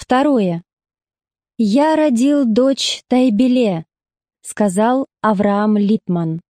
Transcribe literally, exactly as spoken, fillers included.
Второе. «Я родил дочь Тайбеле», — сказал Авраам Липман.